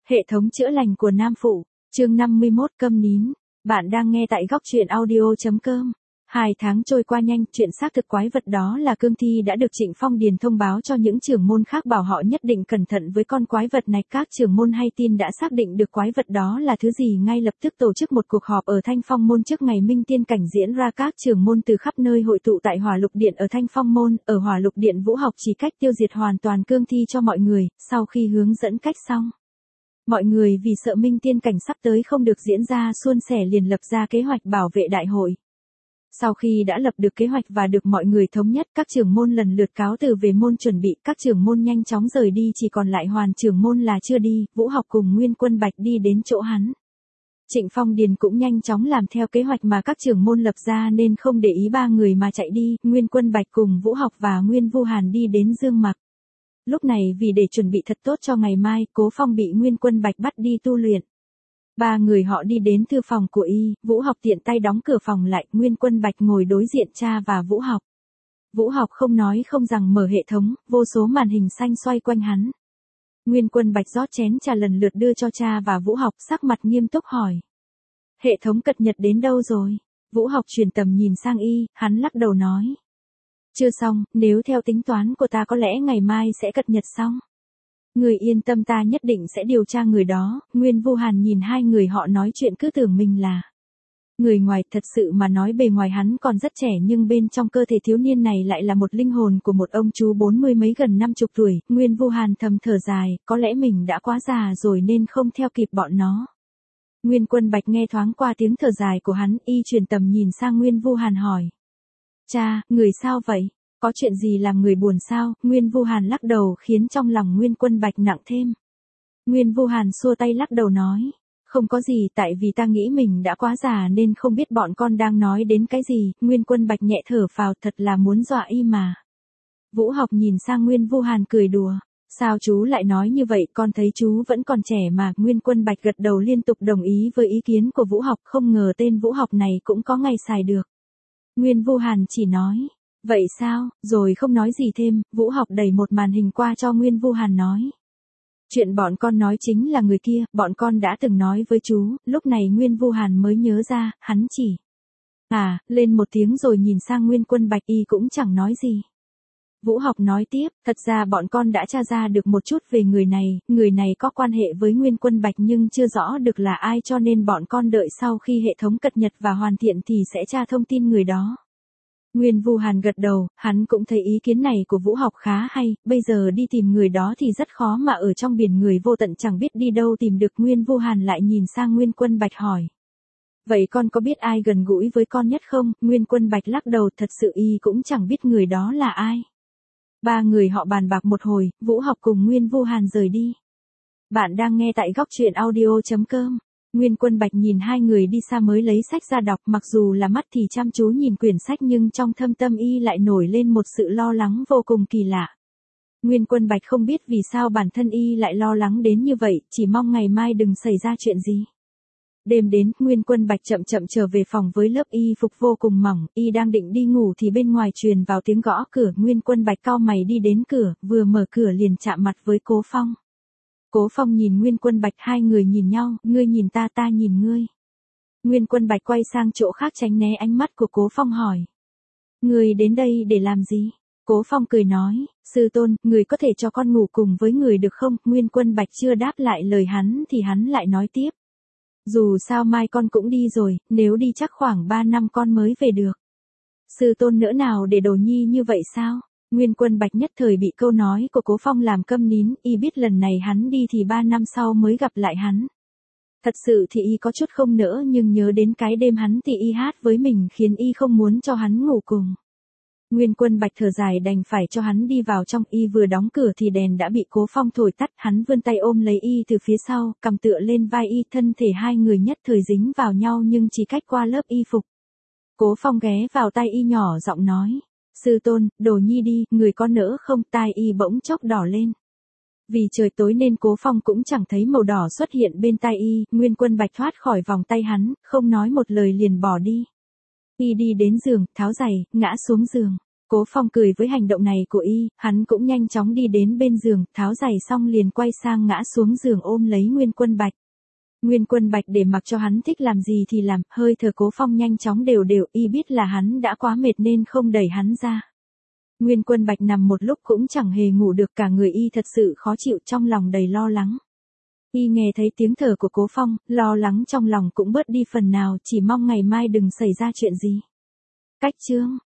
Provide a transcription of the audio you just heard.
Hệ thống chữa lành của Nam Phụ, chương 51 câm nín. Bạn đang nghe tại góc truyện audio.com. 2 tháng trôi qua nhanh, chuyện xác thực quái vật đó là cương thi đã được Trịnh Phong Điền thông báo cho những trưởng môn khác, bảo họ nhất định cẩn thận với con quái vật này. Các trưởng môn hay tin đã xác định được quái vật đó là thứ gì, ngay lập tức tổ chức một cuộc họp ở Thanh Phong môn. Trước ngày minh tiên cảnh diễn ra, các trưởng môn từ khắp nơi hội tụ tại Hỏa Lục Điện ở Thanh Phong môn. Ở Hỏa Lục Điện, Vũ Học chỉ cách tiêu diệt hoàn toàn cương thi cho mọi người. Sau khi hướng dẫn cách xong, mọi người vì sợ minh tiên cảnh sắp tới không được diễn ra suôn sẻ liền lập ra kế hoạch bảo vệ đại hội. Sau khi đã lập được kế hoạch và được mọi người thống nhất, các trưởng môn lần lượt cáo từ về môn chuẩn bị. Các trưởng môn nhanh chóng rời đi, chỉ còn lại Hoàn trưởng môn là chưa đi. Vũ Học cùng Nguyên Quân Bạch đi đến chỗ hắn. Trịnh Phong Điền cũng nhanh chóng làm theo kế hoạch mà các trưởng môn lập ra nên không để ý ba người mà chạy đi. Nguyên Quân Bạch cùng Vũ Học và Nguyên Vu Hàn đi đến Dương Mặc. Lúc này vì để chuẩn bị thật tốt cho ngày mai, Cố Phong bị Nguyên Quân Bạch bắt đi tu luyện. Ba người họ đi đến thư phòng của y, Vũ Học tiện tay đóng cửa phòng lại, Nguyên Quân Bạch ngồi đối diện cha và Vũ Học. Vũ Học không nói không rằng mở hệ thống, vô số màn hình xanh xoay quanh hắn. Nguyên Quân Bạch rót chén trà lần lượt đưa cho cha và Vũ Học, sắc mặt nghiêm túc hỏi. Hệ thống cập nhật đến đâu rồi? Vũ Học truyền tầm nhìn sang y, hắn lắc đầu nói. Chưa xong, nếu theo tính toán của ta có lẽ ngày mai sẽ cập nhật xong. Người yên tâm, ta nhất định sẽ điều tra người đó. Nguyên Vu Hàn nhìn hai người họ nói chuyện cứ tưởng mình là người ngoài. Thật sự mà nói, bề ngoài hắn còn rất trẻ nhưng bên trong cơ thể thiếu niên này lại là một linh hồn của một ông chú 40 mấy gần 50 tuổi. Nguyên Vu Hàn thầm thở dài, có lẽ mình đã quá già rồi nên không theo kịp bọn nó. Nguyên Quân Bạch nghe thoáng qua tiếng thở dài của hắn, y truyền tầm nhìn sang Nguyên Vu Hàn hỏi. Cha, người sao vậy? Có chuyện gì làm người buồn sao? Nguyên Vu Hàn lắc đầu khiến trong lòng Nguyên Quân Bạch nặng thêm. Nguyên Vu Hàn xua tay lắc đầu nói. Không có gì, tại vì ta nghĩ mình đã quá già nên không biết bọn con đang nói đến cái gì. Nguyên Quân Bạch nhẹ thở phào, thật là muốn dọa y mà. Vũ Học nhìn sang Nguyên Vu Hàn cười đùa. Sao chú lại nói như vậy, con thấy chú vẫn còn trẻ mà. Nguyên Quân Bạch gật đầu liên tục đồng ý với ý kiến của Vũ Học, không ngờ tên Vũ Học này cũng có ngày xài được. Nguyên Vu Hàn chỉ nói. Vậy sao, rồi không nói gì thêm. Vũ Học đẩy một màn hình qua cho Nguyên Vu Hàn nói. Chuyện bọn con nói chính là người kia, bọn con đã từng nói với chú. Lúc này Nguyên Vu Hàn mới nhớ ra, hắn chỉ lên một tiếng rồi nhìn sang Nguyên Quân Bạch, y cũng chẳng nói gì. Vũ Học nói tiếp, thật ra bọn con đã tra ra được một chút về người này có quan hệ với Nguyên Quân Bạch nhưng chưa rõ được là ai, cho nên bọn con đợi sau khi hệ thống cập nhật và hoàn thiện thì sẽ tra thông tin người đó. Nguyên Vu Hàn gật đầu, hắn cũng thấy ý kiến này của Vũ Học khá hay, bây giờ đi tìm người đó thì rất khó mà ở trong biển người vô tận chẳng biết đi đâu tìm được. Nguyên Vu Hàn lại nhìn sang Nguyên Quân Bạch hỏi. Vậy con có biết ai gần gũi với con nhất không? Nguyên Quân Bạch lắc đầu, thật sự y cũng chẳng biết người đó là ai. Ba người họ bàn bạc một hồi, Vũ Học cùng Nguyên Vu Hàn rời đi. Bạn đang nghe tại góc truyện audio.com. Nguyên Quân Bạch nhìn hai người đi xa mới lấy sách ra đọc, mặc dù là mắt thì chăm chú nhìn quyển sách nhưng trong thâm tâm y lại nổi lên một sự lo lắng vô cùng kỳ lạ. Nguyên Quân Bạch không biết vì sao bản thân y lại lo lắng đến như vậy, chỉ mong ngày mai đừng xảy ra chuyện gì. Đêm đến, Nguyên Quân Bạch chậm chậm trở về phòng với lớp y phục vô cùng mỏng, y đang định đi ngủ thì bên ngoài truyền vào tiếng gõ cửa. Nguyên Quân Bạch cau mày đi đến cửa, vừa mở cửa liền chạm mặt với Cố Phong. Cố Phong nhìn Nguyên Quân Bạch, hai người nhìn nhau, ngươi nhìn ta, ta nhìn ngươi. Nguyên Quân Bạch quay sang chỗ khác tránh né ánh mắt của Cố Phong hỏi. Ngươi đến đây để làm gì? Cố Phong cười nói, sư tôn, người có thể cho con ngủ cùng với người được không? Nguyên Quân Bạch chưa đáp lại lời hắn thì hắn lại nói tiếp. Dù sao mai con cũng đi rồi, nếu đi chắc khoảng 3 năm con mới về được. Sư tôn nỡ nào để đồ nhi như vậy sao? Nguyên Quân Bạch nhất thời bị câu nói của Cố Phong làm câm nín, y biết lần này hắn đi thì 3 năm sau mới gặp lại hắn. Thật sự thì y có chút không nỡ nhưng nhớ đến cái đêm hắn thì y hát với mình khiến y không muốn cho hắn ngủ cùng. Nguyên Quân Bạch thở dài đành phải cho hắn đi vào trong, y vừa đóng cửa thì đèn đã bị Cố Phong thổi tắt, hắn vươn tay ôm lấy y từ phía sau, cầm tựa lên vai y, thân thể hai người nhất thời dính vào nhau nhưng chỉ cách qua lớp y phục. Cố Phong ghé vào tai y nhỏ giọng nói. Sư tôn, đồ nhi đi, người có nỡ không? Tai y bỗng chốc đỏ lên. Vì trời tối nên Cố Phong cũng chẳng thấy màu đỏ xuất hiện bên tai y. Nguyên Quân Bạch thoát khỏi vòng tay hắn, không nói một lời liền bỏ đi. Y đi đến giường, tháo giày, ngã xuống giường. Cố Phong cười với hành động này của y, hắn cũng nhanh chóng đi đến bên giường, tháo giày xong liền quay sang ngã xuống giường ôm lấy Nguyên Quân Bạch. Nguyên Quân Bạch để mặc cho hắn thích làm gì thì làm, hơi thở Cố Phong nhanh chóng đều đều, y biết là hắn đã quá mệt nên không đẩy hắn ra. Nguyên Quân Bạch nằm một lúc cũng chẳng hề ngủ được, cả người y thật sự khó chịu, trong lòng đầy lo lắng. Y nghe thấy tiếng thở của Cố Phong, lo lắng trong lòng cũng bớt đi phần nào, chỉ mong ngày mai đừng xảy ra chuyện gì. Cách chương